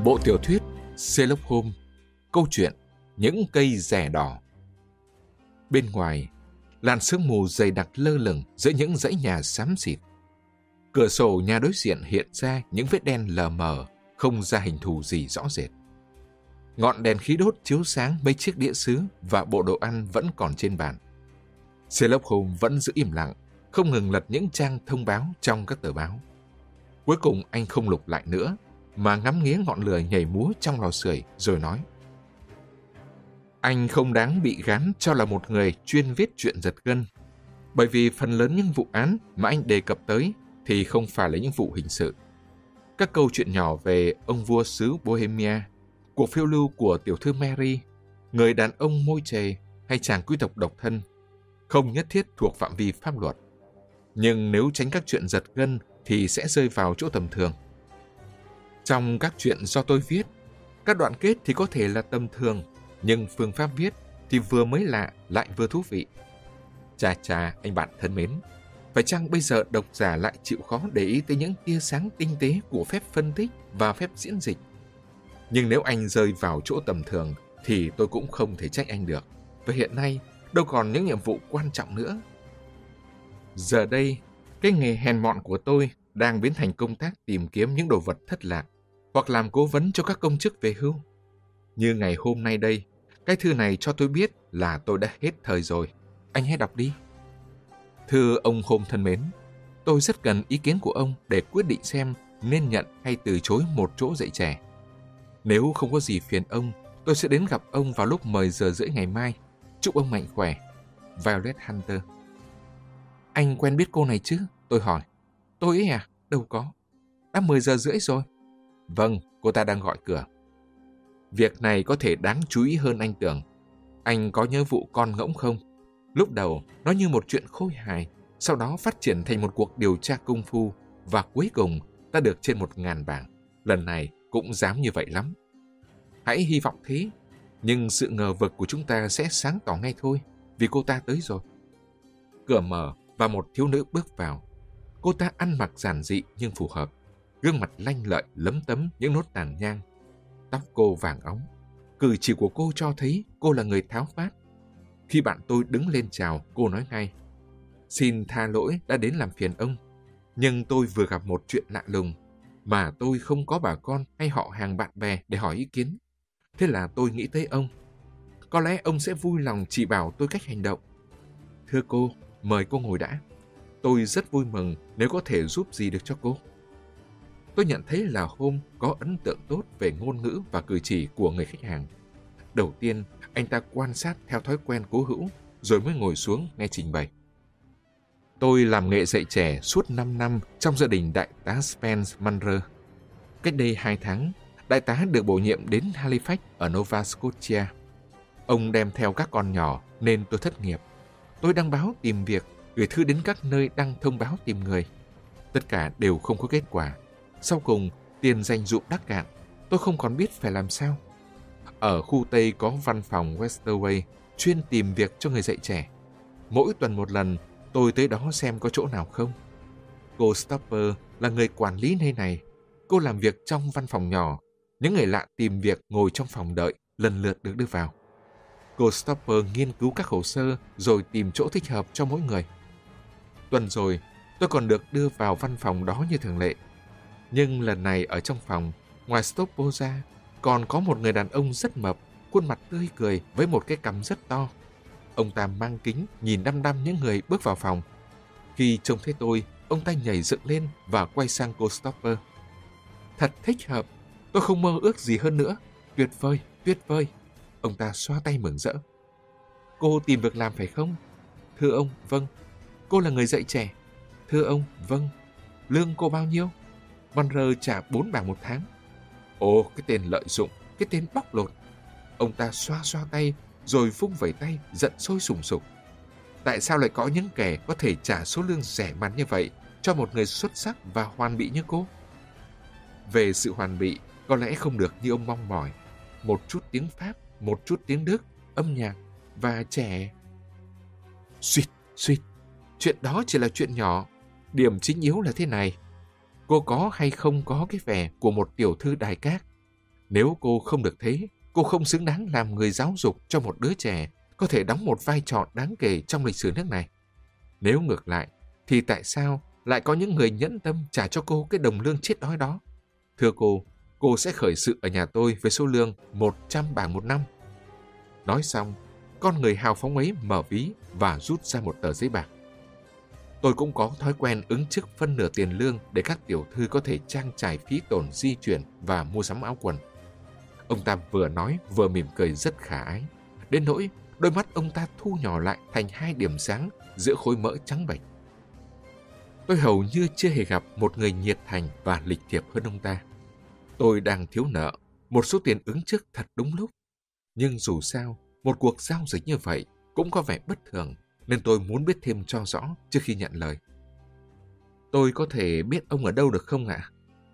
Bộ tiểu thuyết Sherlock Holmes, câu chuyện Những cây rẻ đỏ. Bên ngoài, làn sương mù dày đặc lơ lửng giữa những dãy nhà xám xịt. Cửa sổ nhà đối diện hiện ra những vết đen lờ mờ, không ra hình thù gì rõ rệt. Ngọn đèn khí đốt chiếu sáng mấy chiếc đĩa sứ và bộ đồ ăn vẫn còn trên bàn. Sherlock Holmes vẫn giữ im lặng, không ngừng lật những trang thông báo trong các tờ báo. Cuối cùng anh không lục lại nữa, mà ngắm nghía ngọn lửa nhảy múa trong lò sưởi rồi nói: Anh không đáng bị gán cho là một người chuyên viết chuyện giật gân, bởi vì phần lớn những vụ án mà anh đề cập tới thì không phải là những vụ hình sự. Các câu chuyện nhỏ về ông vua xứ Bohemia, cuộc phiêu lưu của tiểu thư Mary, người đàn ông môi chề hay chàng quý tộc độc thân không nhất thiết thuộc phạm vi pháp luật. Nhưng nếu tránh các chuyện giật gân thì sẽ rơi vào chỗ tầm thường. Trong các chuyện do tôi viết, các đoạn kết thì có thể là tầm thường, nhưng phương pháp viết thì vừa mới lạ lại vừa thú vị. Chà, anh bạn thân mến, phải chăng bây giờ độc giả lại chịu khó để ý tới những tia sáng tinh tế của phép phân tích và phép diễn dịch? Nhưng nếu anh rơi vào chỗ tầm thường thì tôi cũng không thể trách anh được, và hiện nay đâu còn những nhiệm vụ quan trọng nữa. Giờ đây, cái nghề hèn mọn của tôi đang biến thành công tác tìm kiếm những đồ vật thất lạc hoặc làm cố vấn cho các công chức về hưu. Như ngày hôm nay đây, cái thư này cho tôi biết là tôi đã hết thời rồi. Anh hãy đọc đi. Thưa ông Holmes thân mến, tôi rất cần ý kiến của ông để quyết định xem nên nhận hay từ chối một chỗ dạy trẻ. Nếu không có gì phiền ông, tôi sẽ đến gặp ông vào lúc 10 giờ rưỡi ngày mai. Chúc ông mạnh khỏe. Violet Hunter. Anh quen biết cô này chứ? Tôi hỏi. Tôi ấy à? Đâu có. Đã 10 giờ rưỡi rồi. Vâng, cô ta đang gọi cửa. Việc này có thể đáng chú ý hơn anh tưởng. Anh có nhớ vụ con ngỗng không? Lúc đầu, nó như một chuyện khôi hài, sau đó phát triển thành một cuộc điều tra công phu, và cuối cùng ta được trên 1.000 bảng. Lần này cũng dám như vậy lắm. Hãy hy vọng thế, nhưng sự ngờ vực của chúng ta sẽ sáng tỏ ngay thôi, vì cô ta tới rồi. Cửa mở và một thiếu nữ bước vào. Cô ta ăn mặc giản dị nhưng phù hợp, gương mặt lanh lợi lấm tấm những nốt tàn nhang. Tóc cô vàng óng, cử chỉ của cô cho thấy cô là người tháo vát. Khi bạn tôi đứng lên chào, cô nói ngay: Xin tha lỗi đã đến làm phiền ông, nhưng tôi vừa gặp một chuyện lạ lùng, mà tôi không có bà con hay họ hàng bạn bè để hỏi ý kiến. Thế là tôi nghĩ tới ông. Có lẽ ông sẽ vui lòng chỉ bảo tôi cách hành động. Thưa cô, mời cô ngồi đã. Tôi rất vui mừng nếu có thể giúp gì được cho cô. Tôi nhận thấy là Holmes có ấn tượng tốt về ngôn ngữ và cử chỉ của người khách hàng. Đầu tiên, anh ta quan sát theo thói quen cố hữu, rồi mới ngồi xuống nghe trình bày. Tôi làm nghề dạy trẻ suốt 5 năm trong gia đình đại tá Spence Munro. Cách đây 2 tháng, đại tá được bổ nhiệm đến Halifax ở Nova Scotia. Ông đem theo các con nhỏ nên tôi thất nghiệp. Tôi đăng báo tìm việc, gửi thư đến các nơi đăng thông báo tìm người. Tất cả đều không có kết quả. Sau cùng, tiền dành dụm đắc cạn, tôi không còn biết phải làm sao. Ở khu Tây có văn phòng Westerway chuyên tìm việc cho người dạy trẻ. Mỗi tuần một lần, tôi tới đó xem có chỗ nào không. Cô Stopper là người quản lý nơi này. Cô làm việc trong văn phòng nhỏ. Những người lạ tìm việc ngồi trong phòng đợi, lần lượt được đưa vào. Cô Stopper nghiên cứu các hồ sơ rồi tìm chỗ thích hợp cho mỗi người. Tuần rồi, tôi còn được đưa vào văn phòng đó như thường lệ. Nhưng lần này ở trong phòng, ngoài Stopper ra, còn có một người đàn ông rất mập, khuôn mặt tươi cười với một cái cằm rất to. Ông ta mang kính nhìn đăm đăm những người bước vào phòng. Khi trông thấy tôi, ông ta nhảy dựng lên và quay sang cô Stopper. Thật thích hợp, tôi không mơ ước gì hơn nữa. Tuyệt vời, tuyệt vời. Ông ta xoa tay mừng rỡ. Cô tìm việc làm phải không? Thưa ông, vâng. Cô là người dạy trẻ. Thưa ông, vâng. Lương cô bao nhiêu? Munro trả 4 bảng một tháng. Ồ, cái tên lợi dụng, cái tên bóc lột. Ông ta xoa xoa tay, rồi vung vẩy tay, giận sôi sùng sục. Tại sao lại có những kẻ có thể trả số lương rẻ mạt như vậy cho một người xuất sắc và hoàn bị như cô? Về sự hoàn bị, có lẽ không được như ông mong mỏi. Một chút tiếng Pháp, một chút tiếng Đức, âm nhạc và trẻ. Suýt, chuyện đó chỉ là chuyện nhỏ. Điểm chính yếu là thế này. Cô có hay không có cái vẻ của một tiểu thư đài cát? Nếu cô không được thế, cô không xứng đáng làm người giáo dục cho một đứa trẻ có thể đóng một vai trò đáng kể trong lịch sử nước này. Nếu ngược lại, thì tại sao lại có những người nhẫn tâm trả cho cô cái đồng lương chết đói đó? Thưa cô sẽ khởi sự ở nhà tôi với số lương 100 bảng một năm. Nói xong, con người hào phóng ấy mở ví và rút ra một tờ giấy bạc. Tôi cũng có thói quen ứng trước phân nửa tiền lương để các tiểu thư có thể trang trải phí tổn di chuyển và mua sắm áo quần. Ông ta vừa nói vừa mỉm cười rất khả ái, đến nỗi đôi mắt ông ta thu nhỏ lại thành 2 điểm sáng giữa khối mỡ trắng bệch. Tôi hầu như chưa hề gặp một người nhiệt thành và lịch thiệp hơn ông ta. Tôi đang thiếu nợ, một số tiền ứng trước thật đúng lúc. Nhưng dù sao, một cuộc giao dịch như vậy cũng có vẻ bất thường, nên tôi muốn biết thêm cho rõ trước khi nhận lời. Tôi có thể biết ông ở đâu được không ạ?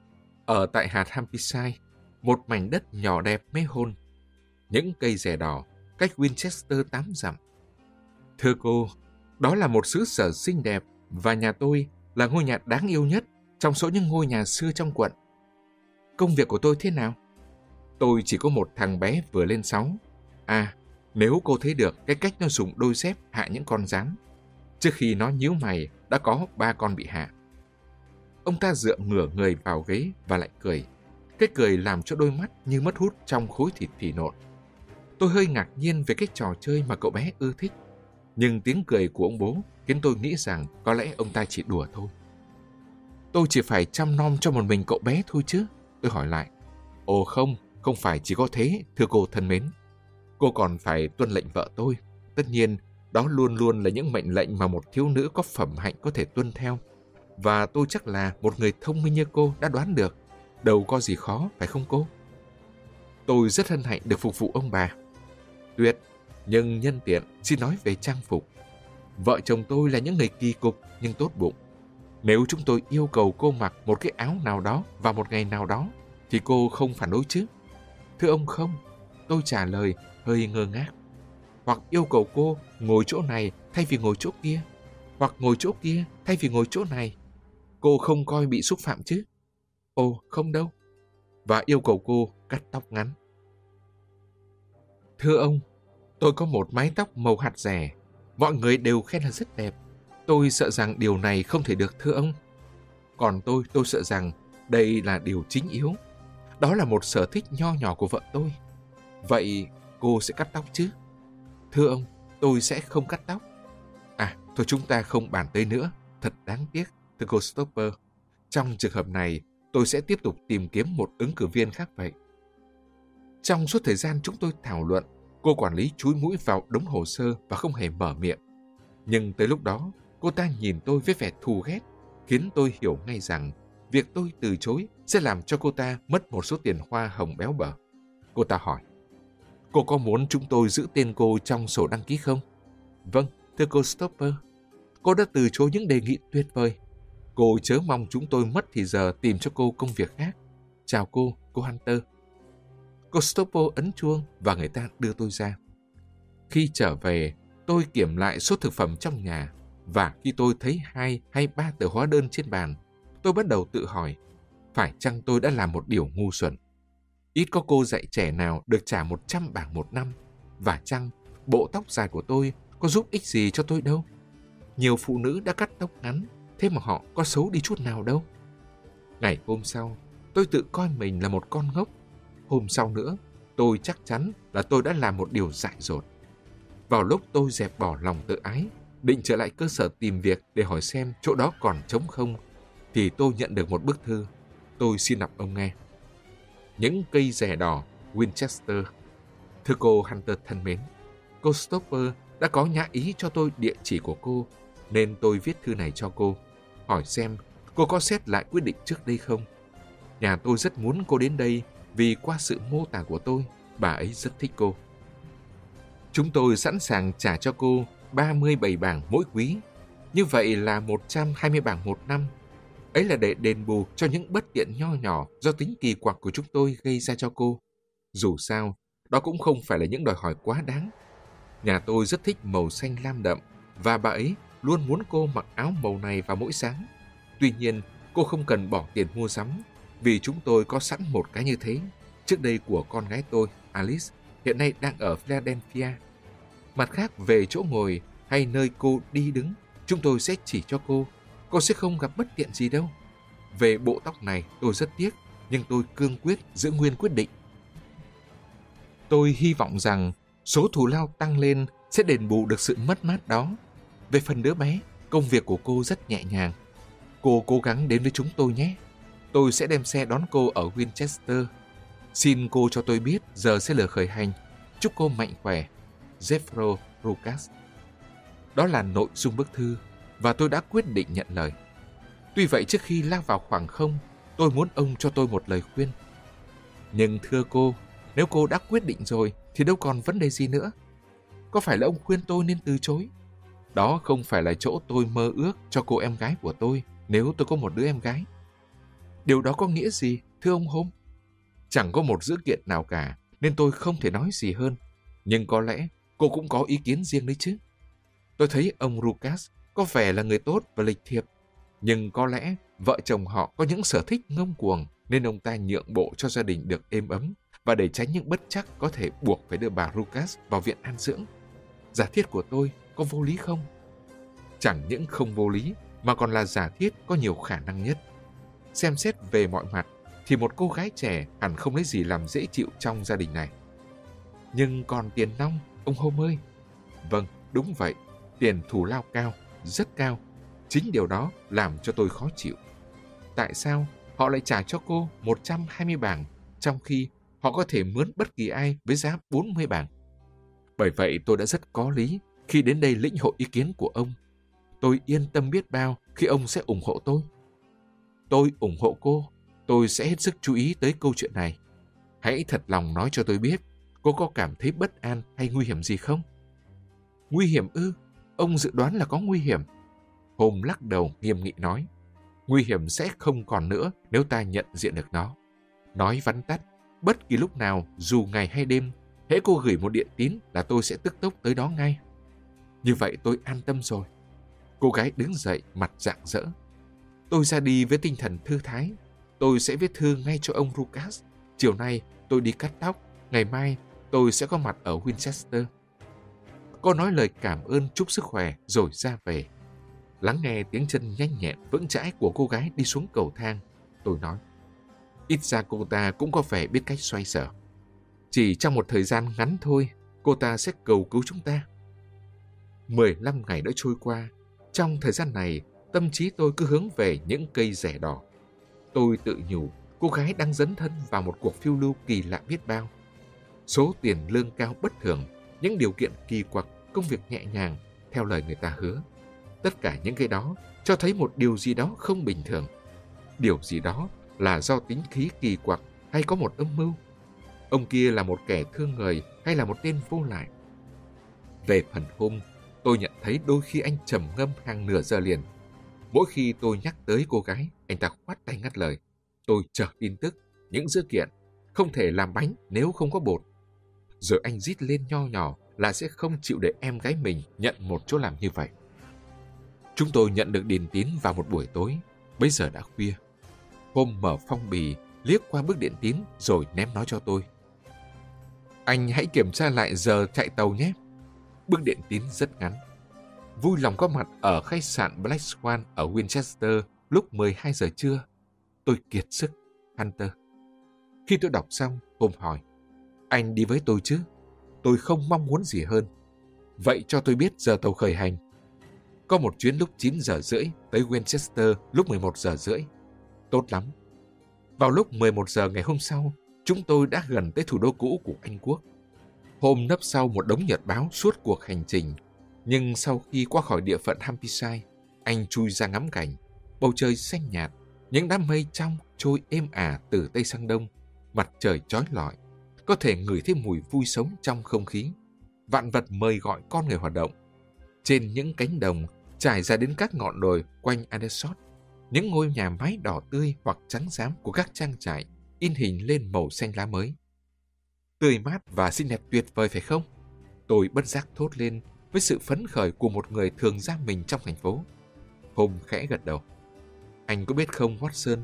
Ở tại hạt Hampshire, một mảnh đất nhỏ đẹp mê hồn. Những cây rẻ đỏ, cách Winchester 8 dặm. Thưa cô, đó là một xứ sở xinh đẹp và nhà tôi là ngôi nhà đáng yêu nhất trong số những ngôi nhà xưa trong quận. Công việc của tôi thế nào? Tôi chỉ có một thằng bé vừa lên 6. À, nếu cô thấy được cái cách nó dùng đôi dép hạ những con rắn. Trước khi nó nhíu mày, đã có 3 con bị hạ. Ông ta dựa ngửa người vào ghế và lại cười. Cái cười làm cho đôi mắt như mất hút trong khối thịt phì nộn. Tôi hơi ngạc nhiên về cái trò chơi mà cậu bé ưa thích. Nhưng tiếng cười của ông bố khiến tôi nghĩ rằng có lẽ ông ta chỉ đùa thôi. Tôi chỉ phải chăm nom cho một mình cậu bé thôi chứ? Tôi hỏi lại. Ồ không phải chỉ có thế, thưa cô thân mến. Cô còn phải tuân lệnh vợ tôi. Tất nhiên, đó luôn luôn là những mệnh lệnh mà một thiếu nữ có phẩm hạnh có thể tuân theo. Và tôi chắc là một người thông minh như cô đã đoán được. Đâu có gì khó, phải không cô? Tôi rất hân hạnh được phục vụ ông bà. Tuyệt, nhưng nhân tiện xin nói về trang phục. Vợ chồng tôi là những người kỳ cục nhưng tốt bụng. Nếu chúng tôi yêu cầu cô mặc một cái áo nào đó vào một ngày nào đó, thì cô không phản đối chứ? Thưa ông không, tôi trả lời hơi ngơ ngác. Hoặc yêu cầu cô ngồi chỗ này thay vì ngồi chỗ kia, hoặc ngồi chỗ kia thay vì ngồi chỗ này. Cô không coi bị xúc phạm chứ? Ồ, không đâu. Và yêu cầu cô cắt tóc ngắn. Thưa ông, tôi có một mái tóc màu hạt rẻ. Mọi người đều khen là rất đẹp. Tôi sợ rằng điều này không thể được, thưa ông. Còn tôi sợ rằng đây là điều chính yếu. Đó là một sở thích nho nhỏ của vợ tôi. Vậy cô sẽ cắt tóc chứ? Thưa ông, tôi sẽ không cắt tóc. À, thôi chúng ta không bàn tới nữa. Thật đáng tiếc, thưa cô Stopper. Trong trường hợp này, tôi sẽ tiếp tục tìm kiếm một ứng cử viên khác vậy. Trong suốt thời gian chúng tôi thảo luận, cô quản lý chúi mũi vào đống hồ sơ và không hề mở miệng. Nhưng tới lúc đó, cô ta nhìn tôi với vẻ thù ghét, khiến tôi hiểu ngay rằng việc tôi từ chối sẽ làm cho cô ta mất một số tiền hoa hồng béo bở. Cô ta hỏi, cô có muốn chúng tôi giữ tên cô trong sổ đăng ký không? Vâng, thưa cô Stopper. Cô đã từ chối những đề nghị tuyệt vời. Cô chớ mong chúng tôi mất thì giờ tìm cho cô công việc khác. Chào cô Hunter. Cô Stopper ấn chuông và người ta đưa tôi ra. Khi trở về, tôi kiểm lại số thực phẩm trong nhà, và khi tôi thấy 2 hay 3 tờ hóa đơn trên bàn, tôi bắt đầu tự hỏi, phải chăng tôi đã làm một điều ngu xuẩn? Ít có cô dạy trẻ nào được trả 100 bảng một năm, và chăng bộ tóc dài của tôi có giúp ích gì cho tôi đâu? Nhiều phụ nữ đã cắt tóc ngắn, thế mà họ có xấu đi chút nào đâu. Ngày hôm sau, tôi tự coi mình là một con ngốc. Hôm sau nữa, tôi chắc chắn là tôi đã làm một điều dại dột. Vào lúc tôi dẹp bỏ lòng tự ái, định trở lại cơ sở tìm việc để hỏi xem chỗ đó còn trống không, thì tôi nhận được một bức thư. Tôi xin đọc ông nghe. Những cây rẻ đỏ, Winchester. Thưa cô Hunter thân mến, cô Stopper đã có nhã ý cho tôi địa chỉ của cô, nên tôi viết thư này cho cô, hỏi xem cô có xét lại quyết định trước đây không. Nhà tôi rất muốn cô đến đây vì qua sự mô tả của tôi, bà ấy rất thích cô. Chúng tôi sẵn sàng trả cho cô 37 bảng mỗi quý, như vậy là 120 bảng một năm. Ấy là để đền bù cho những bất tiện nho nhỏ do tính kỳ quặc của chúng tôi gây ra cho cô. Dù sao, đó cũng không phải là những đòi hỏi quá đáng. Nhà tôi rất thích màu xanh lam đậm, và bà ấy luôn muốn cô mặc áo màu này vào mỗi sáng. Tuy nhiên, cô không cần bỏ tiền mua sắm, vì chúng tôi có sẵn một cái như thế, trước đây của con gái tôi, Alice, hiện nay đang ở Philadelphia. Mặt khác, về chỗ ngồi hay nơi cô đi đứng, chúng tôi sẽ chỉ cho cô. Cô sẽ không gặp bất tiện gì đâu. Về bộ tóc này, tôi rất tiếc, nhưng tôi cương quyết giữ nguyên quyết định. Tôi hy vọng rằng số thù lao tăng lên sẽ đền bù được sự mất mát đó. Về phần đứa bé, công việc của cô rất nhẹ nhàng. Cô cố gắng đến với chúng tôi nhé. Tôi sẽ đem xe đón cô ở Winchester. Xin cô cho tôi biết giờ sẽ là khởi hành. Chúc cô mạnh khỏe. Jeffro Rucas. Đó là nội dung bức thư, và tôi đã quyết định nhận lời. Tuy vậy, trước khi lao vào khoảng không, tôi muốn ông cho tôi một lời khuyên. Nhưng thưa cô, nếu cô đã quyết định rồi thì đâu còn vấn đề gì nữa. Có phải là ông khuyên tôi nên từ chối? Đó không phải là chỗ tôi mơ ước cho cô em gái của tôi nếu tôi có một đứa em gái. Điều đó có nghĩa gì, thưa ông Holmes? Chẳng có một dữ kiện nào cả, nên tôi không thể nói gì hơn. Nhưng có lẽ cô cũng có ý kiến riêng đấy chứ. Tôi thấy ông Rucas có vẻ là người tốt và lịch thiệp, nhưng có lẽ vợ chồng họ có những sở thích ngông cuồng nên ông ta nhượng bộ cho gia đình được êm ấm và để tránh những bất trắc có thể buộc phải đưa bà Rucas vào viện an dưỡng. Giả thiết của tôi có vô lý không? Chẳng những không vô lý mà còn là giả thiết có nhiều khả năng nhất. Xem xét về mọi mặt thì một cô gái trẻ hẳn không lấy gì làm dễ chịu trong gia đình này. Nhưng còn tiền nong, ông Holmes ơi. Vâng, đúng vậy, tiền thù lao cao, rất cao. Chính điều đó làm cho tôi khó chịu. Tại sao họ lại trả cho cô 120 bảng, trong khi họ có thể mướn bất kỳ ai với giá 40 bảng? Bởi vậy tôi đã rất có lý khi đến đây lĩnh hội ý kiến của ông. Tôi yên tâm biết bao khi ông sẽ ủng hộ tôi. Tôi ủng hộ cô. Tôi sẽ hết sức chú ý tới câu chuyện này. Hãy thật lòng nói cho tôi biết, cô có cảm thấy bất an hay nguy hiểm gì không? Nguy hiểm ư? Ông dự đoán là có nguy hiểm. Holmes lắc đầu nghiêm nghị nói, nguy hiểm sẽ không còn nữa nếu ta nhận diện được nó. Nói vắn tắt, bất kỳ lúc nào, dù ngày hay đêm, hễ cô gửi một điện tín là tôi sẽ tức tốc tới đó ngay. Như vậy tôi an tâm rồi. Cô gái đứng dậy, mặt rạng rỡ. Tôi ra đi với tinh thần thư thái. Tôi sẽ viết thư ngay cho ông Rucas. Chiều nay tôi đi cắt tóc. Ngày mai tôi sẽ có mặt ở Winchester. Cô nói lời cảm ơn chúc sức khỏe rồi ra về. Lắng nghe tiếng chân nhanh nhẹn vững chãi của cô gái đi xuống cầu thang, tôi nói, ít ra cô ta cũng có vẻ biết cách xoay sở. Chỉ trong một thời gian ngắn thôi, cô ta sẽ cầu cứu chúng ta. 15 ngày đã trôi qua. Trong thời gian này, tâm trí tôi cứ hướng về những cây rẻ đỏ. Tôi tự nhủ, cô gái đang dấn thân vào một cuộc phiêu lưu kỳ lạ biết bao. Số tiền lương cao bất thường, những điều kiện kỳ quặc, công việc nhẹ nhàng, theo lời người ta hứa. Tất cả những cái đó cho thấy một điều gì đó không bình thường. Điều gì đó là do tính khí kỳ quặc hay có một âm mưu. Ông kia là một kẻ thương người hay là một tên vô lại? Về phần Holmes, tôi nhận thấy đôi khi anh trầm ngâm hàng nửa giờ liền. Mỗi khi tôi nhắc tới cô gái, anh ta khoát tay ngắt lời. Tôi chờ tin tức, những dữ kiện, không thể làm bánh nếu không có bột. Rồi anh rít lên nho nhỏ là sẽ không chịu để em gái mình nhận một chỗ làm như vậy. Chúng tôi nhận được điền tín vào một buổi tối, bây giờ đã khuya. Holmes mở phong bì, liếc qua bức điện tín rồi ném nó cho tôi. Anh hãy kiểm tra lại giờ chạy tàu nhé. Bức điện tín rất ngắn. Vui lòng có mặt ở khách sạn Black Swan ở Winchester lúc 12 giờ trưa. Tôi kiệt sức, Hunter. Khi tôi đọc xong, Holmes hỏi, anh đi với tôi chứ? Tôi không mong muốn gì hơn. Vậy cho tôi biết giờ tàu khởi hành. Có một chuyến lúc 9 giờ rưỡi tới Winchester lúc 11 giờ rưỡi. Tốt lắm. Vào lúc 11 giờ ngày hôm sau, chúng tôi đã gần tới thủ đô cũ của Anh Quốc. Holmes nấp sau một đống nhật báo suốt cuộc hành trình. Nhưng sau khi qua khỏi địa phận Hampshire, anh chui ra ngắm cảnh. Bầu trời xanh nhạt, những đám mây trong trôi êm ả từ Tây sang Đông. Mặt trời chói lọi, có thể ngửi thấy mùi vui sống trong không khí. Vạn vật mời gọi con người hoạt động. Trên những cánh đồng trải ra đến các ngọn đồi quanh Aldershot, những ngôi nhà mái đỏ tươi hoặc trắng xám của các trang trại in hình lên màu xanh lá mới. Tươi mát và xinh đẹp tuyệt vời phải không? Tôi bất giác thốt lên với sự phấn khởi của một người thường giam mình trong thành phố. Holmes khẽ gật đầu. Anh có biết không, Watson,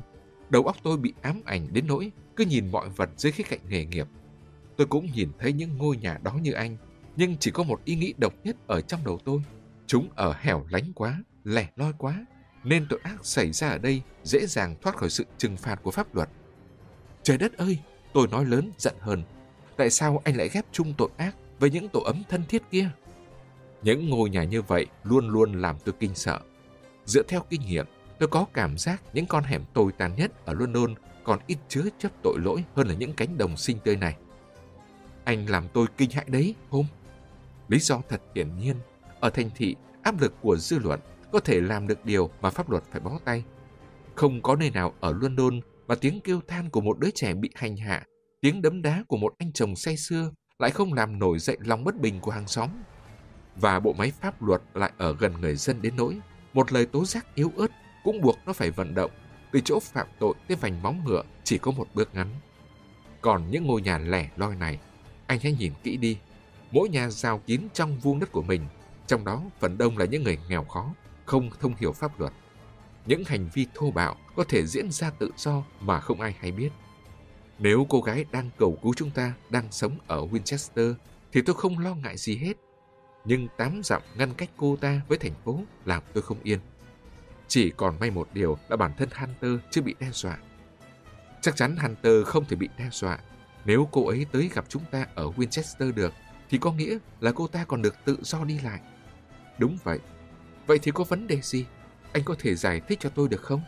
Đầu óc tôi bị ám ảnh đến nỗi cứ nhìn mọi vật dưới khía cạnh nghề nghiệp. Tôi cũng nhìn thấy những ngôi nhà đó như anh, nhưng chỉ có một ý nghĩ độc nhất ở trong đầu tôi. Chúng ở hẻo lánh quá, lẻ loi quá, nên tội ác xảy ra ở đây dễ dàng thoát khỏi sự trừng phạt của pháp luật. Trời đất ơi, tôi nói lớn giận hơn. Tại sao anh lại ghép chung tội ác với những tổ ấm thân thiết kia? Những ngôi nhà như vậy luôn luôn làm tôi kinh sợ. Dựa theo kinh nghiệm, tôi có cảm giác những con hẻm tồi tàn nhất ở London còn ít chứa chấp tội lỗi hơn là những cánh đồng xinh tươi này. Anh làm tôi kinh hãi đấy, Holmes. Lý do thật hiển nhiên, ở thành thị, áp lực của dư luận có thể làm được điều mà pháp luật phải bó tay. Không có nơi nào ở London mà tiếng kêu than của một đứa trẻ bị hành hạ, tiếng đấm đá của một anh chồng say sưa lại không làm nổi dậy lòng bất bình của hàng xóm. Và bộ máy pháp luật lại ở gần người dân đến nỗi một lời tố giác yếu ớt cũng buộc nó phải vận động. Từ chỗ phạm tội tới vành móng ngựa chỉ có một bước ngắn. Còn những ngôi nhà lẻ loi này, anh hãy nhìn kỹ đi. Mỗi nhà rào kín trong vuông đất của mình, trong đó phần đông là những người nghèo khó, không thông hiểu pháp luật. Những hành vi thô bạo có thể diễn ra tự do mà không ai hay biết. Nếu cô gái đang cầu cứu chúng ta đang sống ở Winchester thì tôi không lo ngại gì hết. Nhưng 8 dặm ngăn cách cô ta với thành phố làm tôi không yên. Chỉ còn may một điều là bản thân Hunter chưa bị đe dọa. Chắc chắn Hunter không thể bị đe dọa. Nếu cô ấy tới gặp chúng ta ở Winchester được thì có nghĩa là cô ta còn được tự do đi lại. Đúng vậy. Vậy thì có vấn đề gì? Anh có thể giải thích cho tôi được không?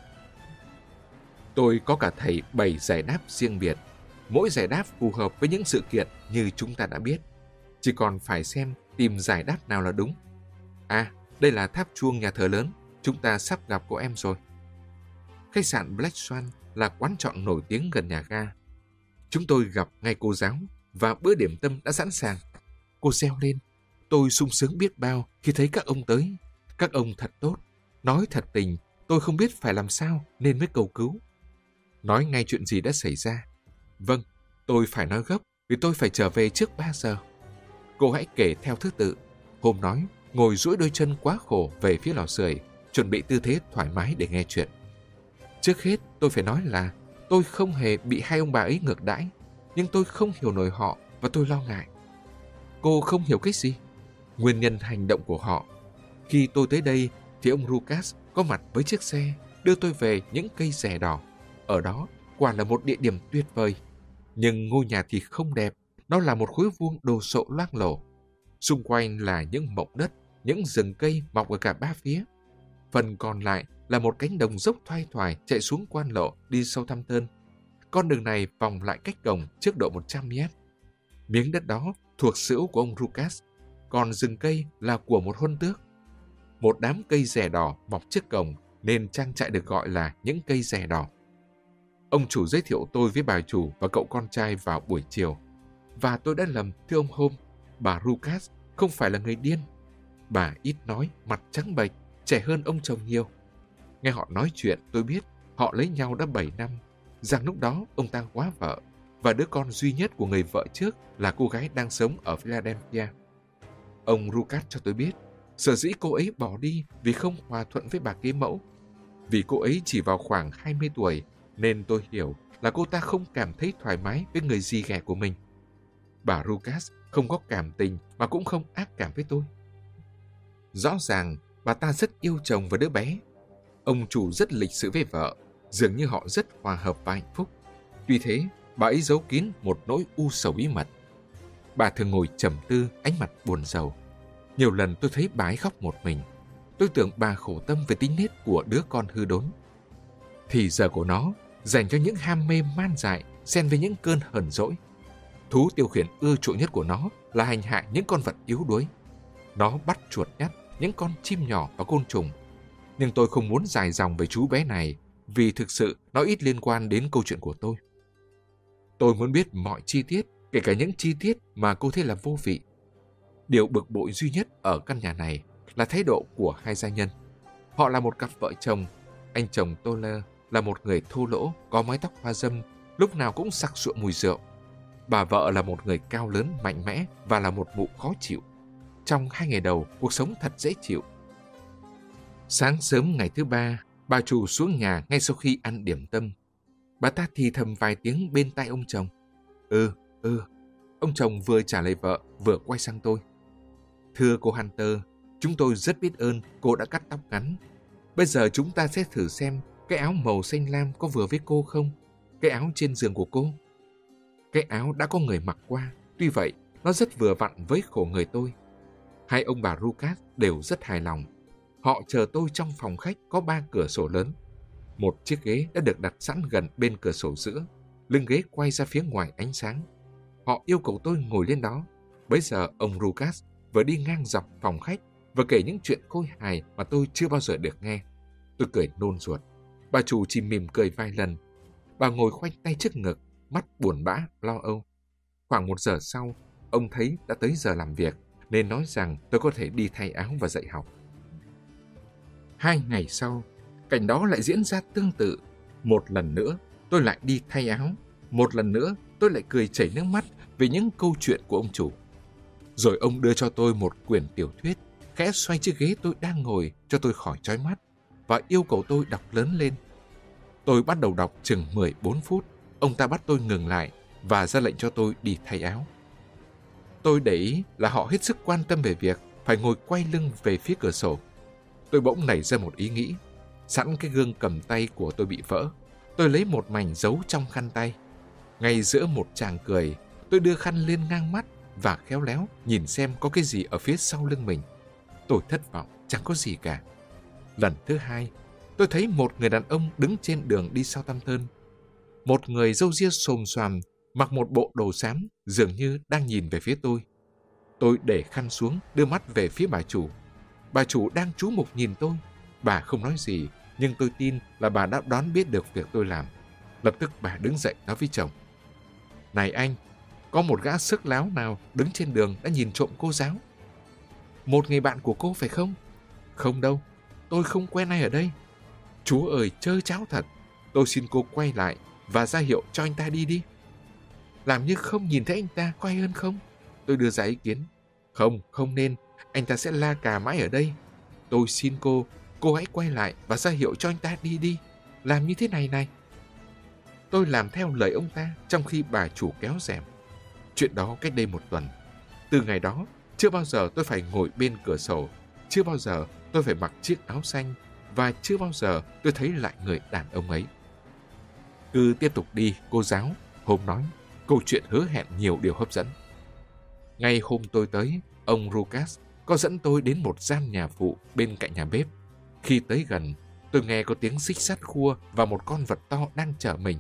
Tôi có cả thầy 7 giải đáp riêng biệt. Mỗi giải đáp phù hợp với những sự kiện như chúng ta đã biết. Chỉ còn phải xem tìm giải đáp nào là đúng. À, đây là tháp chuông nhà thờ lớn. Chúng ta sắp gặp cô em rồi. Khách sạn Black Swan là quán trọ nổi tiếng gần nhà ga. Chúng tôi gặp ngay cô giáo và bữa điểm tâm đã sẵn sàng. Cô reo lên. Tôi sung sướng biết bao khi thấy các ông tới. Các ông thật tốt. Nói thật tình, tôi không biết phải làm sao nên mới cầu cứu. Nói ngay chuyện gì đã xảy ra. Vâng, tôi phải nói gấp vì tôi phải trở về trước 3 giờ. Cô hãy kể theo thứ tự. Hôm nói, ngồi duỗi đôi chân quá khổ về phía lò sưởi, chuẩn bị tư thế thoải mái để nghe chuyện. Trước hết, tôi phải nói là tôi không hề bị hai ông bà ấy ngược đãi, nhưng tôi không hiểu nổi họ và tôi lo ngại. Cô không hiểu cái gì? Nguyên nhân hành động của họ. Khi tôi tới đây, thì ông Lucas có mặt với chiếc xe, đưa tôi về những cây rẻ đỏ. Ở đó, quả là một địa điểm tuyệt vời. Nhưng ngôi nhà thì không đẹp, nó là một khối vuông đồ sộ loang lổ. Xung quanh là những mộng đất, những rừng cây mọc ở cả ba phía. Phần còn lại là một cánh đồng dốc thoai thoải chạy xuống quan lộ đi Southampton. Con đường này vòng lại cách cổng trước độ 100 mét. Miếng đất đó thuộc xữu của ông Lucas, còn rừng cây là của một huân tước. Một đám cây rẻ đỏ mọc trước cổng nên trang trại được gọi là những cây rẻ đỏ. Ông chủ giới thiệu tôi với bà chủ và cậu con trai vào buổi chiều. Và tôi đã lầm, thưa ông Holmes, bà Lucas không phải là người điên. Bà ít nói, mặt trắng bệch, trẻ hơn ông chồng nhiều. Nghe họ nói chuyện, tôi biết họ lấy nhau đã 7 năm, rằng lúc đó ông ta quá vợ, và đứa con duy nhất của người vợ trước là cô gái đang sống ở Philadelphia. Ông Lucas cho tôi biết, sở dĩ cô ấy bỏ đi vì không hòa thuận với bà kế mẫu. Vì cô ấy chỉ vào khoảng 20 tuổi, nên tôi hiểu là cô ta không cảm thấy thoải mái với người dì ghẻ của mình. Bà Lucas không có cảm tình mà cũng không ác cảm với tôi. Rõ ràng, bà ta rất yêu chồng và đứa bé. Ông chủ rất lịch sự với vợ, dường như họ rất hòa hợp và hạnh phúc. Tuy thế, bà ấy giấu kín một nỗi u sầu bí mật. Bà thường ngồi trầm tư, ánh mặt buồn rầu. Nhiều lần tôi thấy bà ấy khóc một mình. Tôi tưởng bà khổ tâm về tính nết của đứa con hư đốn. Thì giờ của nó dành cho những ham mê man dại, xen với những cơn hờn dỗi. Thú tiêu khiển ưa chuộng nhất của nó là hành hạ những con vật yếu đuối. Nó bắt chuột nhắt, những con chim nhỏ và côn trùng. Nhưng tôi không muốn dài dòng về chú bé này vì thực sự nó ít liên quan đến câu chuyện của tôi. Tôi muốn biết mọi chi tiết, kể cả những chi tiết mà cô thấy là vô vị. Điều bực bội duy nhất ở căn nhà này là thái độ của hai gia nhân. Họ là một cặp vợ chồng. Anh chồng Toller là một người thô lỗ, có mái tóc hoa râm, lúc nào cũng sặc sụa mùi rượu. Bà vợ là một người cao lớn, mạnh mẽ và là một mụ khó chịu. Trong 2 ngày đầu, cuộc sống thật dễ chịu. Sáng sớm ngày thứ 3, bà chủ xuống nhà ngay sau khi ăn điểm tâm. Bà ta thì thầm vài tiếng bên tai ông chồng. Ừ. Ông chồng vừa trả lời vợ, vừa quay sang tôi. Thưa cô Hunter, chúng tôi rất biết ơn cô đã cắt tóc ngắn. Bây giờ chúng ta sẽ thử xem cái áo màu xanh lam có vừa với cô không? Cái áo trên giường của cô. Cái áo đã có người mặc qua, tuy vậy nó rất vừa vặn với khổ người tôi. Hai ông bà Rucas đều rất hài lòng. Họ chờ tôi trong phòng khách có 3 cửa sổ lớn. Một chiếc ghế đã được đặt sẵn gần bên cửa sổ giữa, lưng ghế quay ra phía ngoài ánh sáng. Họ yêu cầu tôi ngồi lên đó. Bấy giờ ông Rucas vừa đi ngang dọc phòng khách và kể những chuyện khôi hài mà tôi chưa bao giờ được nghe. Tôi cười nôn ruột. Bà chủ chỉ mỉm cười vài lần. Bà ngồi khoanh tay trước ngực, mắt buồn bã, lo âu. Khoảng 1 giờ sau, ông thấy đã tới giờ làm việc, nên nói rằng tôi có thể đi thay áo và dạy học. 2 ngày sau, cảnh đó lại diễn ra tương tự. Một lần nữa, tôi lại đi thay áo. Một lần nữa, tôi lại cười chảy nước mắt về những câu chuyện của ông chủ. Rồi ông đưa cho tôi một quyển tiểu thuyết, khẽ xoay chiếc ghế tôi đang ngồi cho tôi khỏi chói mắt, và yêu cầu tôi đọc lớn lên. Tôi bắt đầu đọc chừng 14 phút. Ông ta bắt tôi ngừng lại và ra lệnh cho tôi đi thay áo. Tôi để ý là họ hết sức quan tâm về việc phải ngồi quay lưng về phía cửa sổ. Tôi bỗng nảy ra một ý nghĩ. Sẵn cái gương cầm tay của tôi bị vỡ, tôi lấy một mảnh giấu trong khăn tay. Ngay giữa một tràng cười, tôi đưa khăn lên ngang mắt và khéo léo nhìn xem có cái gì ở phía sau lưng mình. Tôi thất vọng, chẳng có gì cả. Lần thứ 2, tôi thấy một người đàn ông đứng trên đường đi Southampton. Một người râu ria xồm xoàm, mặc một bộ đồ xám, dường như đang nhìn về phía tôi. Tôi để khăn xuống, đưa mắt về phía bà chủ. Bà chủ đang chú mục nhìn tôi. Bà không nói gì, nhưng tôi tin là bà đã đoán biết được việc tôi làm. Lập tức bà đứng dậy nói với chồng. Này anh, có một gã sức láo nào đứng trên đường đã nhìn trộm cô giáo? Một người bạn của cô phải không? Không đâu, tôi không quen ai ở đây. Chúa ơi, trơ tráo thật. Tôi xin cô quay lại và ra hiệu cho anh ta đi đi. Làm như không nhìn thấy anh ta có hay hơn không? Tôi đưa ra ý kiến. Không nên, anh ta sẽ la cà mãi ở đây. Tôi xin cô hãy quay lại và ra hiệu cho anh ta đi đi. Làm như thế này. Tôi làm theo lời ông ta trong khi bà chủ kéo rèm. Chuyện đó cách đây 1 tuần. Từ ngày đó, chưa bao giờ tôi phải ngồi bên cửa sổ. Chưa bao giờ tôi phải mặc chiếc áo xanh. Và chưa bao giờ tôi thấy lại người đàn ông ấy. Cứ tiếp tục đi, cô giáo. Hôm nói, câu chuyện hứa hẹn nhiều điều hấp dẫn. Ngay hôm tôi tới, ông Rucas có dẫn tôi đến một gian nhà phụ bên cạnh nhà bếp. Khi tới gần, tôi nghe có tiếng xích sắt khua và một con vật to đang chở mình.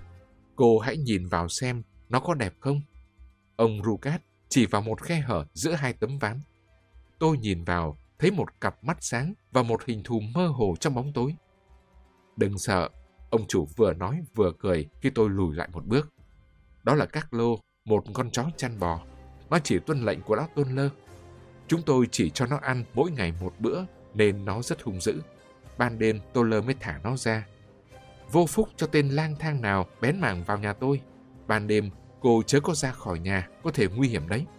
Cô hãy nhìn vào xem nó có đẹp không? Ông Rucas chỉ vào một khe hở giữa 2 tấm ván. Tôi nhìn vào, thấy một cặp mắt sáng và một hình thù mơ hồ trong bóng tối. Đừng sợ, ông chủ vừa nói vừa cười khi tôi lùi lại một bước. Đó là Carlo, một con chó chăn bò. Nó chỉ tuân lệnh của lão Tôn Lơ. Chúng tôi chỉ cho nó ăn mỗi ngày 1 bữa nên nó rất hung dữ. Ban đêm Tôn Lơ mới thả nó ra. Vô phúc cho tên lang thang nào bén mảng vào nhà tôi. Ban đêm cô chớ có ra khỏi nhà, có thể nguy hiểm đấy.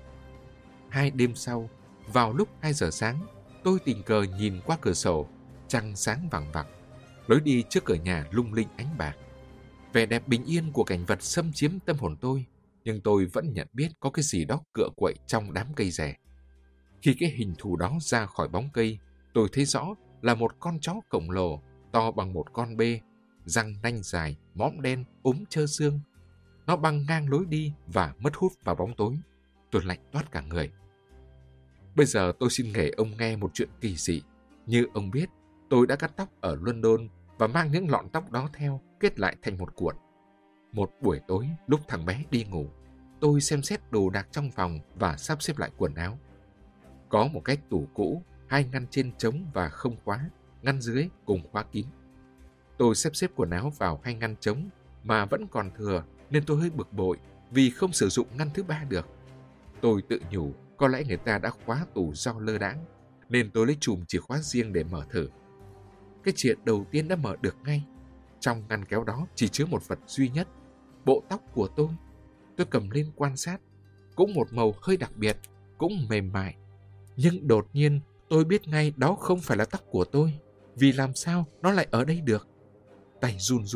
2 đêm sau, vào lúc 2 giờ sáng, tôi tình cờ nhìn qua cửa sổ, trăng sáng vằng vặc. Lối đi trước cửa nhà lung linh ánh bạc. Vẻ đẹp bình yên của cảnh vật xâm chiếm tâm hồn tôi, nhưng tôi vẫn nhận biết có cái gì đó cựa quậy trong đám cây rẻ. Khi cái hình thù đó ra khỏi bóng cây, tôi thấy rõ là một con chó khổng lồ, to bằng một con bê, răng nanh dài, mõm đen, ốm trơ xương. Nó băng ngang lối đi và mất hút vào bóng tối. Tôi lạnh toát cả người. Bây giờ tôi xin kể ông nghe một chuyện kỳ dị. Như ông biết, tôi đã cắt tóc ở London và mang những lọn tóc đó theo, kết lại thành một cuộn. Một buổi tối, lúc thằng bé đi ngủ, tôi xem xét đồ đạc trong phòng và sắp xếp lại quần áo. Có một cái tủ cũ, 2 ngăn trên trống và không khóa, ngăn dưới cùng khóa kín. Tôi xếp quần áo vào 2 ngăn trống mà vẫn còn thừa, nên tôi hơi bực bội vì không sử dụng ngăn thứ 3 được. Tôi tự nhủ có lẽ người ta đã khóa tủ do lơ đãng, nên tôi lấy chùm chìa khóa riêng để mở thử. Cái chìa đầu tiên đã mở được ngay. Trong ngăn kéo đó chỉ chứa một vật duy nhất, bộ tóc của tôi. Tôi cầm lên quan sát, cũng một màu hơi đặc biệt, cũng mềm mại. Nhưng đột nhiên tôi biết ngay đó không phải là tóc của tôi, vì làm sao nó lại ở đây được. Tay run run,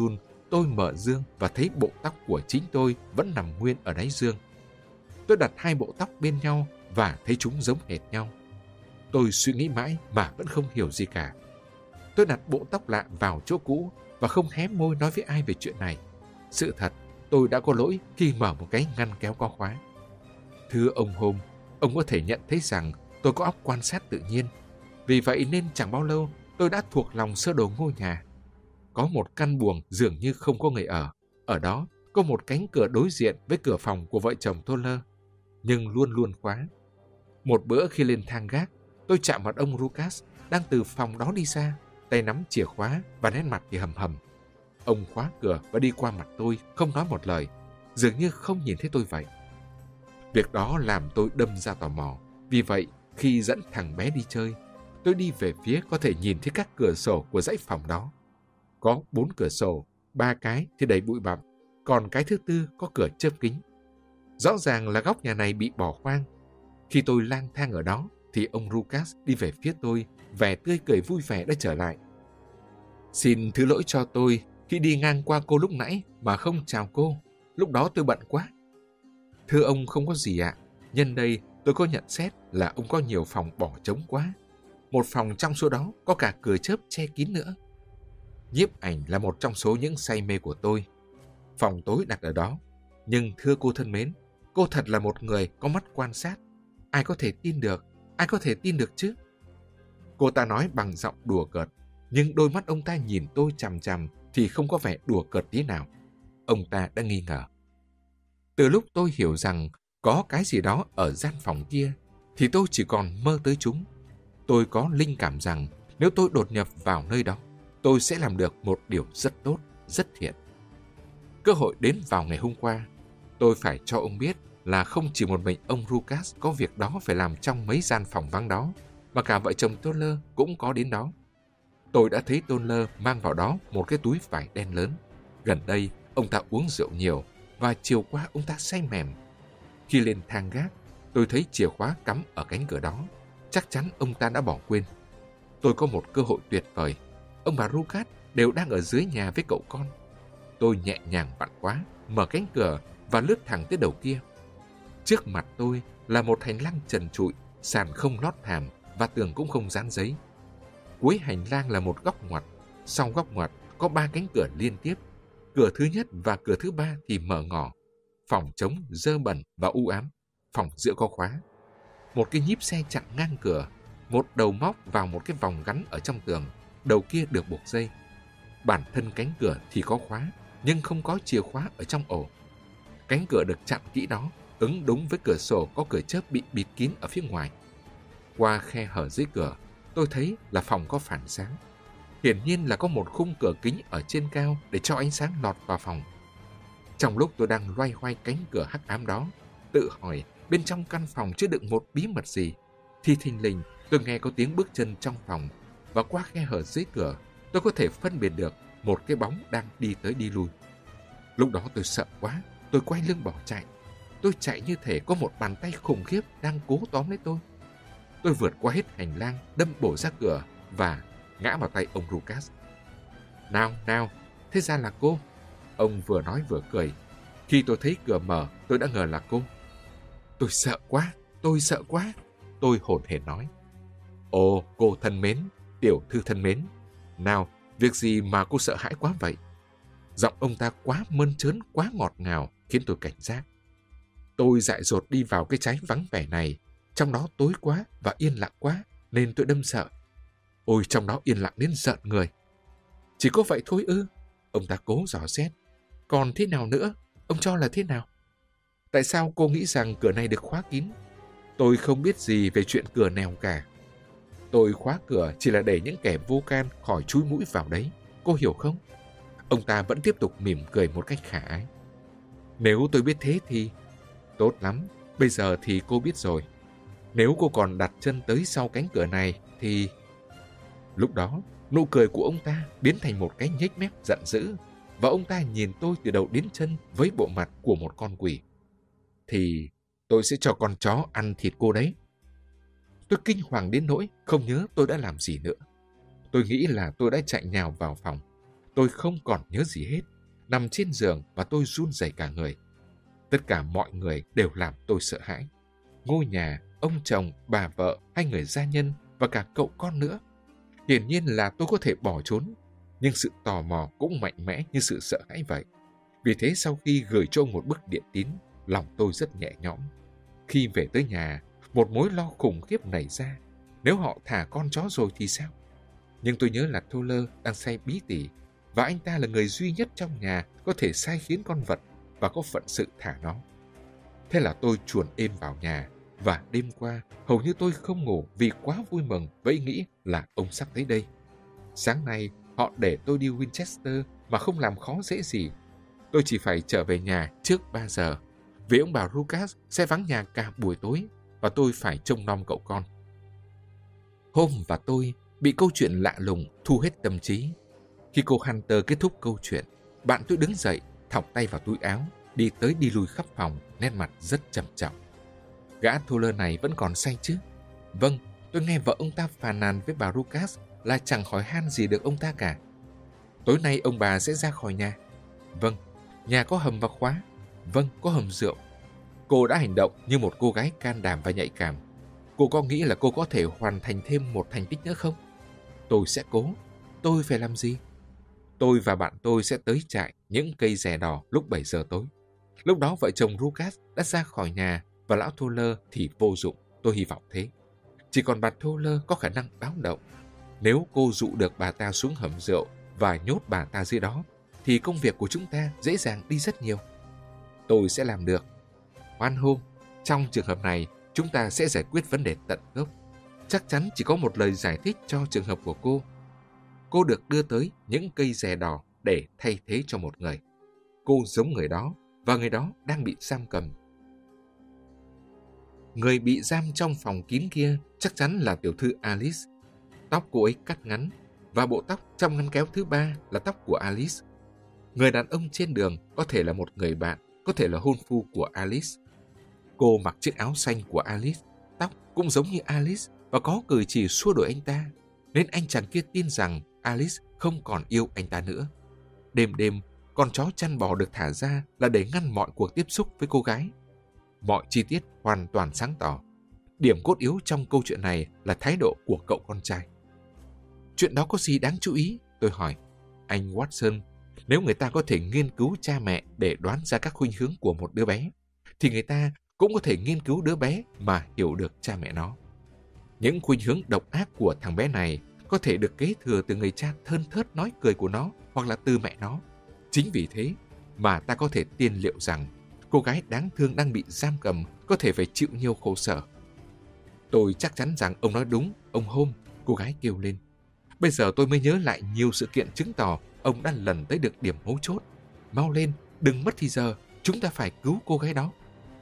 tôi mở dương và thấy bộ tóc của chính tôi vẫn nằm nguyên ở đáy dương. Tôi đặt hai bộ tóc bên nhau và thấy chúng giống hệt nhau. Tôi suy nghĩ mãi mà vẫn không hiểu gì cả. Tôi đặt bộ tóc lạ vào chỗ cũ và không hé môi nói với ai về chuyện này. Sự thật, tôi đã có lỗi khi mở một cái ngăn kéo có khóa. Thưa ông Holmes, ông có thể nhận thấy rằng tôi có óc quan sát tự nhiên. Vì vậy nên chẳng bao lâu tôi đã thuộc lòng sơ đồ ngôi nhà. Có một căn buồng dường như không có người ở. Ở đó có một cánh cửa đối diện với cửa phòng của vợ chồng Toller, nhưng luôn luôn khóa. Một bữa khi lên thang gác, tôi chạm mặt ông Lucas đang từ phòng đó đi xa, tay nắm chìa khóa và nét mặt thì hầm hầm. Ông khóa cửa và đi qua mặt tôi, không nói một lời, dường như không nhìn thấy tôi vậy. Việc đó làm tôi đâm ra tò mò. Vì vậy, khi dẫn thằng bé đi chơi, tôi đi về phía có thể nhìn thấy các cửa sổ của dãy phòng đó. Có 4 cửa sổ, 3 cái thì đầy bụi bặm, còn cái thứ tư có cửa chớp kính. Rõ ràng là góc nhà này bị bỏ hoang. Khi tôi lang thang ở đó, thì ông Lucas đi về phía tôi, vẻ tươi cười vui vẻ đã trở lại. Xin thứ lỗi cho tôi khi đi ngang qua cô lúc nãy mà không chào cô. Lúc đó tôi bận quá. Thưa ông không có gì ạ. Nhân đây tôi có nhận xét là ông có nhiều phòng bỏ trống quá. Một phòng trong số đó có cả cửa chớp che kín nữa. Nhiếp ảnh là một trong số những say mê của tôi. Phòng tối đặt ở đó. Nhưng thưa cô thân mến, cô thật là một người có mắt quan sát. Ai có thể tin được? Ai có thể tin được chứ? Cô ta nói bằng giọng đùa cợt, nhưng đôi mắt ông ta nhìn tôi chằm chằm thì không có vẻ đùa cợt tí nào. Ông ta đã nghi ngờ. Từ lúc tôi hiểu rằng có cái gì đó ở gian phòng kia, thì tôi chỉ còn mơ tới chúng. Tôi có linh cảm rằng nếu tôi đột nhập vào nơi đó, tôi sẽ làm được một điều rất tốt, rất thiện. Cơ hội đến vào ngày hôm qua, tôi phải cho ông biết là không chỉ một mình ông Lucas có việc đó phải làm trong mấy gian phòng vắng đó, mà cả vợ chồng Toller cũng có đến đó. Tôi đã thấy Toller mang vào đó một cái túi vải đen lớn. Gần đây, ông ta uống rượu nhiều, và chiều qua ông ta say mềm. Khi lên thang gác, tôi thấy chìa khóa cắm ở cánh cửa đó. Chắc chắn ông ta đã bỏ quên. Tôi có một cơ hội tuyệt vời. Ông bà Lucas đều đang ở dưới nhà với cậu con. Tôi nhẹ nhàng vặn khóa, mở cánh cửa và lướt thẳng tới đầu kia. Trước mặt tôi là một hành lang trần trụi, sàn không lót thảm và tường cũng không dán giấy. Cuối hành lang là một góc ngoặt. Sau góc ngoặt có 3 cánh cửa liên tiếp. Cửa thứ nhất và cửa thứ 3 thì mở ngỏ. Phòng trống, dơ bẩn và u ám. Phòng giữa có khóa. Một cái nhíp xe chặn ngang cửa. Một đầu móc vào một cái vòng gắn ở trong tường. Đầu kia được buộc dây. Bản thân cánh cửa thì có khóa, nhưng không có chìa khóa ở trong ổ. Cánh cửa được chặn kỹ đó, ứng đúng với cửa sổ có cửa chớp bị bịt kín ở phía ngoài. Qua khe hở dưới cửa, tôi thấy là phòng có phản sáng. Hiển nhiên là có một khung cửa kính ở trên cao để cho ánh sáng lọt vào phòng. Trong lúc tôi đang loay hoay cánh cửa hắc ám đó, tự hỏi bên trong căn phòng chứa đựng một bí mật gì, thì thình lình tôi nghe có tiếng bước chân trong phòng, và qua khe hở dưới cửa, tôi có thể phân biệt được một cái bóng đang đi tới đi lui. Lúc đó tôi sợ quá, tôi quay lưng bỏ chạy. Tôi chạy như thể có một bàn tay khủng khiếp đang cố tóm lấy tôi. Tôi vượt qua hết hành lang, đâm bổ ra cửa và ngã vào tay ông Lucas. Nào, thế ra là cô. Ông vừa nói vừa cười. Khi tôi thấy cửa mở, tôi đã ngờ là cô. Tôi sợ quá. Tôi hổn hển nói. Ồ, cô thân mến, tiểu thư thân mến. Nào, việc gì mà cô sợ hãi quá vậy? Giọng ông ta quá mơn trớn, quá ngọt ngào, khiến tôi cảnh giác. Tôi dại dột đi vào cái trái vắng vẻ này. Trong đó tối quá và yên lặng quá, nên tôi đâm sợ. Ôi, trong đó yên lặng đến rợn người. Chỉ có vậy thôi ư? Ông ta cố dò xét. Còn thế nào nữa? Ông cho là thế nào? Tại sao cô nghĩ rằng cửa này được khóa kín? Tôi không biết gì về chuyện cửa nèo cả. Tôi khóa cửa chỉ là để những kẻ vô can khỏi chúi mũi vào đấy. Cô hiểu không? Ông ta vẫn tiếp tục mỉm cười một cách khả ái. Nếu tôi biết thế thì... Tốt lắm, bây giờ thì cô biết rồi. Nếu cô còn đặt chân tới sau cánh cửa này thì... Lúc đó, nụ cười của ông ta biến thành một cái nhếch mép giận dữ, và ông ta nhìn tôi từ đầu đến chân với bộ mặt của một con quỷ. Thì tôi sẽ cho con chó ăn thịt cô đấy. Tôi kinh hoàng đến nỗi không nhớ tôi đã làm gì nữa. Tôi nghĩ là tôi đã chạy nhào vào phòng. Tôi không còn nhớ gì hết. nằm trên giường và tôi run rẩy cả người. Tất cả mọi người đều làm tôi sợ hãi. Ngôi nhà, ông chồng, bà vợ, hai người gia nhân và cả cậu con nữa. Hiển nhiên là tôi có thể bỏ trốn, nhưng sự tò mò cũng mạnh mẽ như sự sợ hãi vậy. Vì thế sau khi gửi cho ông một bức điện tín, lòng tôi rất nhẹ nhõm. Khi về tới nhà, một mối lo khủng khiếp nảy ra. Nếu họ thả con chó rồi thì sao? Nhưng tôi nhớ là Toller đang say bí tỉ, và anh ta là người duy nhất trong nhà có thể sai khiến con vật và có phận sự thả nó. Thế là tôi chuồn êm vào nhà, và đêm qua hầu như tôi không ngủ vì quá vui mừng với ý nghĩ là ông sắp tới đây. Sáng nay họ để tôi đi Winchester mà không làm khó dễ gì. Tôi chỉ phải trở về nhà trước 3 giờ, vì ông bà Lucas sẽ vắng nhà cả buổi tối và tôi phải trông nom cậu con. Hôm và tôi bị câu chuyện lạ lùng thu hết tâm trí. Khi cô Hunter kết thúc câu chuyện, bạn tôi đứng dậy, thọc tay vào túi áo, đi tới đi lui khắp phòng, nét mặt rất trầm trọng. Gã Toller này vẫn còn say chứ? Vâng, tôi nghe vợ ông ta phàn nàn với bà Lucas là chẳng hỏi han gì được ông ta cả. Tối nay ông bà sẽ ra khỏi nhà. Vâng. Nhà có hầm và khóa. Vâng, có hầm rượu. Cô đã hành động như một cô gái can đảm và nhạy cảm. Cô có nghĩ là cô có thể hoàn thành thêm một thành tích nữa không? Tôi sẽ cố. Tôi phải làm gì? Tôi và bạn tôi sẽ tới trại những cây rẻ đỏ lúc 7 giờ tối. Lúc đó vợ chồng Lucas đã ra khỏi nhà và lão Toller thì vô dụng, tôi hy vọng thế. Chỉ còn bà Toller có khả năng báo động. Nếu cô dụ được bà ta xuống hầm rượu và nhốt bà ta dưới đó, thì công việc của chúng ta dễ dàng đi rất nhiều. Tôi sẽ làm được. Hoan hô, trong trường hợp này, chúng ta sẽ giải quyết vấn đề tận gốc. Chắc chắn chỉ có một lời giải thích cho trường hợp của cô. Cô được đưa tới những cây rẻ đỏ để thay thế cho một người. Cô giống người đó, và người đó đang bị giam cầm. Người bị giam trong phòng kín kia chắc chắn là tiểu thư Alice. Tóc cô ấy cắt ngắn, và bộ tóc trong ngăn kéo thứ 3 là tóc của Alice. Người đàn ông trên đường có thể là một người bạn, có thể là hôn phu của Alice. Cô mặc chiếc áo xanh của Alice, tóc cũng giống như Alice và có cử chỉ xua đuổi anh ta, nên anh chàng kia tin rằng Alice không còn yêu anh ta nữa. Đêm đêm, con chó chăn bò được thả ra là để ngăn mọi cuộc tiếp xúc với cô gái. Mọi chi tiết hoàn toàn sáng tỏ. Điểm cốt yếu trong câu chuyện này là thái độ của cậu con trai. Chuyện đó có gì đáng chú ý? Tôi hỏi. Anh Watson, nếu người ta có thể nghiên cứu cha mẹ để đoán ra các khuynh hướng của một đứa bé, thì người ta cũng có thể nghiên cứu đứa bé mà hiểu được cha mẹ nó. Những khuynh hướng độc ác của thằng bé này có thể được kế thừa từ người cha thơn thớt nói cười của nó hoặc là từ mẹ nó. Chính vì thế mà ta có thể tiên liệu rằng cô gái đáng thương đang bị giam cầm có thể phải chịu nhiều khổ sở. Tôi chắc chắn rằng ông nói đúng, ông Holmes, cô gái kêu lên. Bây giờ tôi mới nhớ lại nhiều sự kiện chứng tỏ ông đã lần tới được điểm mấu chốt. Mau lên, đừng mất thì giờ, chúng ta phải cứu cô gái đó.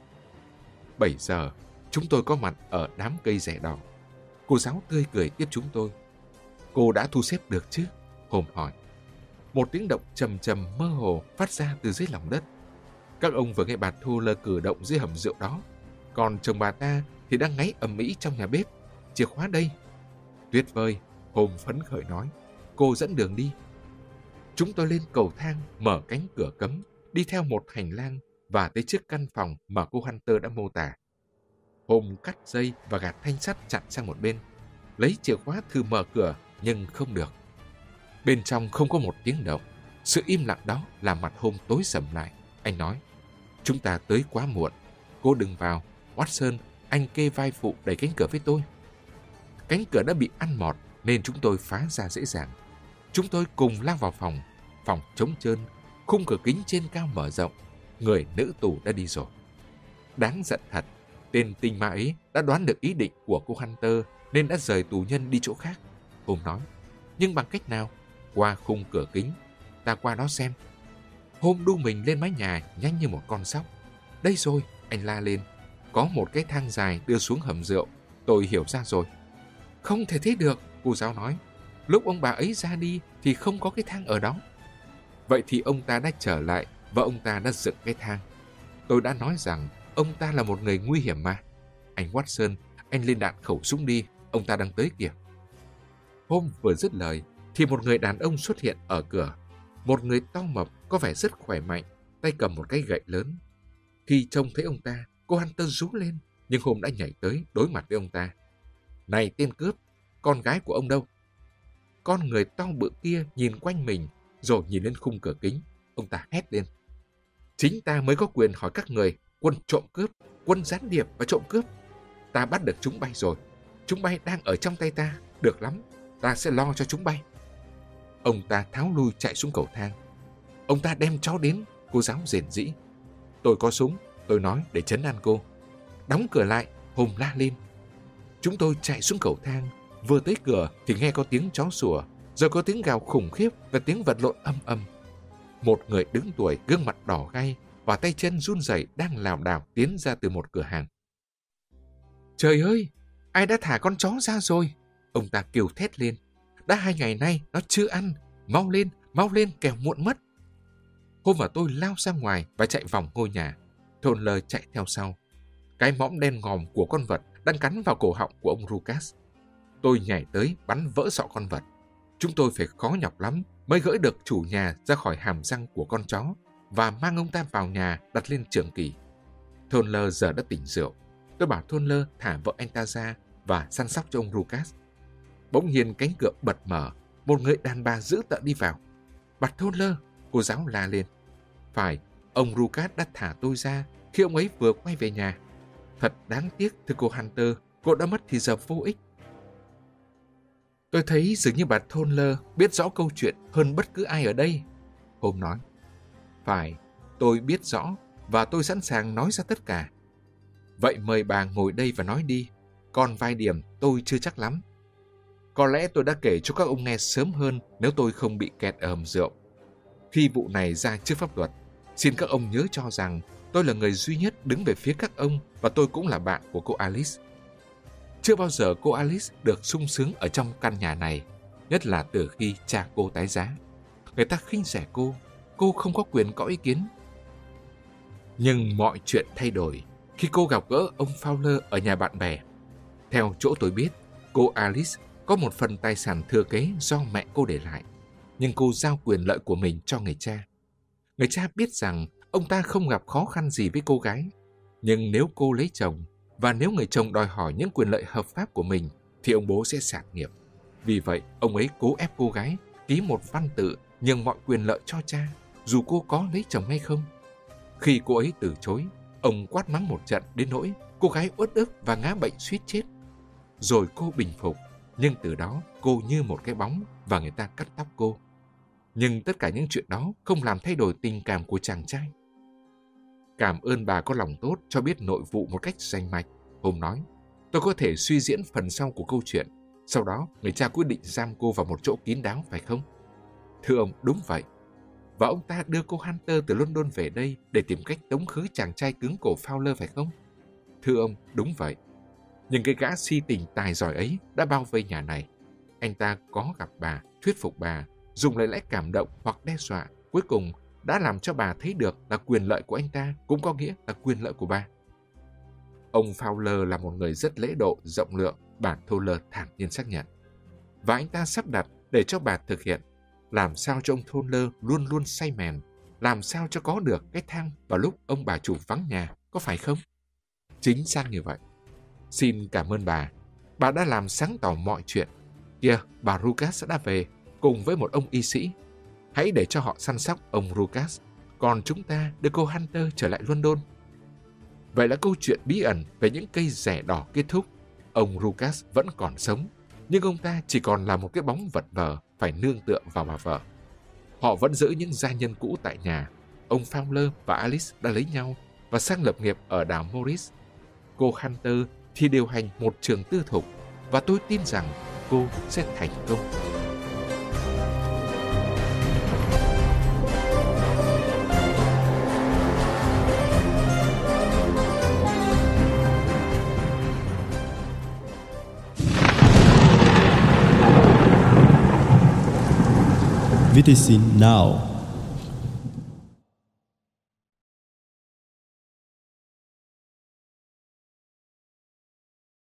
7 giờ, chúng tôi có mặt ở đám cây rẻ đỏ. Cô giáo tươi cười tiếp chúng tôi. Cô đã thu xếp được chứ? Holmes hỏi. Một tiếng động trầm trầm mơ hồ phát ra từ dưới lòng đất. Các ông vừa nghe bà Toller cử động dưới hầm rượu đó. Còn chồng bà ta thì đang ngáy ầm ĩ trong nhà bếp. Chìa khóa đây. Tuyệt vời, Holmes phấn khởi nói. Cô dẫn đường đi. Chúng tôi lên cầu thang, mở cánh cửa cấm, đi theo một hành lang và tới trước căn phòng mà cô Hunter đã mô tả. Holmes cắt dây và gạt thanh sắt chặn sang một bên. Lấy chìa khóa thử mở cửa, nhưng không được. Bên trong không có một tiếng động. Sự im lặng đó làm mặt Holmes tối sầm lại. Anh nói, chúng ta tới quá muộn. Cô đừng vào. Watson, anh kê vai phụ đẩy cánh cửa với tôi. Cánh cửa đã bị ăn mọt nên chúng tôi phá ra dễ dàng. Chúng tôi cùng lao vào phòng. Phòng trống trơn, khung cửa kính trên cao mở rộng. Người nữ tù đã đi rồi. Đáng giận thật, tên tinh ma ấy đã đoán được ý định của cô Hunter nên đã rời tù nhân đi chỗ khác. Holmes nói, nhưng bằng cách nào? Qua khung cửa kính. Ta qua đó xem. Holmes đu mình lên mái nhà nhanh như một con sóc. Đây rồi, anh la lên. Có một cái thang dài đưa xuống hầm rượu. Tôi hiểu ra rồi. Không thể thế được, cô giáo nói. Lúc ông bà ấy ra đi thì không có cái thang ở đó. Vậy thì ông ta đã trở lại và ông ta đã dựng cái thang. Tôi đã nói rằng ông ta là một người nguy hiểm mà. Anh Watson, anh lên đạn khẩu súng đi, ông ta đang tới kìa. Holmes vừa dứt lời thì một người đàn ông xuất hiện ở cửa. Một người to mập, có vẻ rất khỏe mạnh, tay cầm một cái gậy lớn. Khi trông thấy ông ta, cô Hunter rú lên, nhưng Holmes đã nhảy tới đối mặt với ông ta. Này tên cướp, con gái của ông đâu? Con người to bự kia nhìn quanh mình, rồi nhìn lên khung cửa kính. Ông ta hét lên. Chính ta mới có quyền hỏi các người, quân trộm cướp, quân gián điệp và trộm cướp. Ta bắt được chúng bay rồi. Chúng bay đang ở trong tay ta. Được lắm, ta sẽ lo cho chúng bay. Ông ta tháo lui chạy xuống cầu thang. Ông ta đem chó đến, cô giáo rền rĩ. Tôi có súng, tôi nói để trấn an cô. Đóng cửa lại, Holmes la lên. Chúng tôi chạy xuống cầu thang. Vừa tới cửa thì nghe có tiếng chó sủa, rồi có tiếng gào khủng khiếp và tiếng vật lộn âm âm. Một người đứng tuổi, gương mặt đỏ gay và tay chân run rẩy đang lảo đảo tiến ra từ một cửa hàng. Trời ơi, ai đã thả con chó ra rồi? Ông ta kêu thét lên. Đã 2 ngày nay nó chưa ăn. Mau lên kẻo muộn mất. Holmes và tôi lao ra ngoài và chạy vòng ngôi nhà. Thornler chạy theo sau. Cái mõm đen ngòm của con vật đang cắn vào cổ họng của ông Rucas. Tôi nhảy tới bắn vỡ sọ con vật. Chúng tôi phải khó nhọc lắm mới gỡ được chủ nhà ra khỏi hàm răng của con chó và mang ông ta vào nhà đặt lên trường kỳ. Thornler giờ đã tỉnh rượu. Tôi bảo Thornler thả vợ anh ta ra và săn sóc cho ông Rucas. Bỗng nhiên cánh cửa bật mở, một người đàn bà dữ tợn đi vào. Bà Thornler, cô giáo la lên. Phải, ông Rucas đã thả tôi ra khi ông ấy vừa quay về nhà. Thật đáng tiếc, thưa cô Hunter, cô đã mất thì giờ vô ích. Tôi thấy dường như bà Thornler biết rõ câu chuyện hơn bất cứ ai ở đây, Holmes nói. Phải, tôi biết rõ và tôi sẵn sàng nói ra tất cả. Vậy mời bà ngồi đây và nói đi, còn vài điểm tôi chưa chắc lắm. Có lẽ tôi đã kể cho các ông nghe sớm hơn nếu tôi không bị kẹt ở hầm rượu. Khi vụ này ra trước pháp luật, xin các ông nhớ cho rằng tôi là người duy nhất đứng về phía các ông và tôi cũng là bạn của cô Alice. Chưa bao giờ cô Alice được sung sướng ở trong căn nhà này, nhất là từ khi cha cô tái giá. Người ta khinh rẻ cô không có quyền có ý kiến. Nhưng mọi chuyện thay đổi khi cô gặp gỡ ông Fowler ở nhà bạn bè. Theo chỗ tôi biết, cô Alice có một phần tài sản thừa kế do mẹ cô để lại, nhưng cô giao quyền lợi của mình cho người cha. Người cha biết rằng ông ta không gặp khó khăn gì với cô gái, nhưng nếu cô lấy chồng và nếu người chồng đòi hỏi những quyền lợi hợp pháp của mình thì ông bố sẽ sạt nghiệp. Vì vậy, ông ấy cố ép cô gái ký một văn tự nhường mọi quyền lợi cho cha, dù cô có lấy chồng hay không. Khi cô ấy từ chối, ông quát mắng một trận đến nỗi cô gái uất ức và ngã bệnh suýt chết. Rồi cô bình phục, nhưng từ đó cô như một cái bóng và người ta cắt tóc cô. Nhưng tất cả những chuyện đó không làm thay đổi tình cảm của chàng trai. Cảm ơn bà có lòng tốt cho biết nội vụ một cách rành mạch, Holmes nói. Tôi có thể suy diễn phần sau của câu chuyện. Sau đó, người cha quyết định giam cô vào một chỗ kín đáo, phải không? Thưa ông, đúng vậy. Và ông ta đưa cô Hunter từ London về đây để tìm cách tống khứ chàng trai cứng cổ Fowler, phải không? Thưa ông, đúng vậy. Nhưng cái gã si tình tài giỏi ấy đã bao vây nhà này. Anh ta có gặp bà, thuyết phục bà, dùng lời lẽ cảm động hoặc đe dọa, cuối cùng đã làm cho bà thấy được là quyền lợi của anh ta cũng có nghĩa là quyền lợi của bà. Ông Fowler là một người rất lễ độ, rộng lượng, bà Thornler thản nhiên xác nhận. Và anh ta sắp đặt để cho bà thực hiện, làm sao cho ông Thornler luôn luôn say mèn, làm sao cho có được cái thang vào lúc ông bà chủ vắng nhà, có phải không? Chính xác như vậy. Xin cảm ơn bà. Bà đã làm sáng tỏ mọi chuyện. Kìa, bà Rucas đã về, cùng với một ông y sĩ. Hãy để cho họ săn sóc ông Rucas, còn chúng ta đưa cô Hunter trở lại London. Vậy là câu chuyện bí ẩn về những cây rẻ đỏ kết thúc. Ông Rucas vẫn còn sống, nhưng ông ta chỉ còn là một cái bóng vật vờ phải nương tựa vào bà vợ. Họ vẫn giữ những gia nhân cũ tại nhà. Ông Fowler và Alice đã lấy nhau và sang lập nghiệp ở đảo Morris. Cô Hunter thì điều hành một trường tư thục, và tôi tin rằng cô sẽ thành công. VTC Now.